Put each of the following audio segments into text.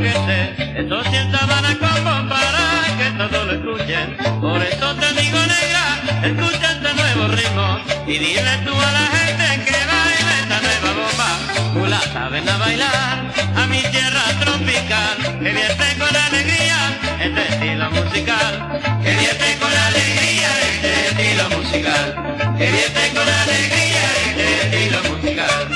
que sé, esto sienta van como para que todos lo escuchen. Por eso te digo, negra, escucha este nuevo ritmo y dile tú a la gente que baile esta nueva bomba. Mulata, ven a bailar a mi tierra tropical, que vierte con alegría este estilo musical. Que vierte con alegría este estilo musical. Que vierte con alegría este estilo musical.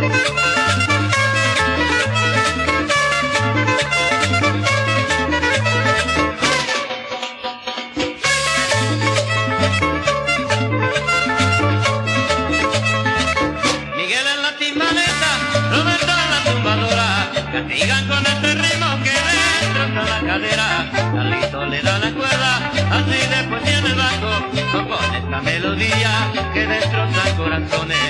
Miguel en la timbaleta, Roberto en la tumbadora, castigan con este ritmo que destroza la cadera. Carlito le da la cuerda, así después tiene el bajo, con esta melodía que destroza corazones.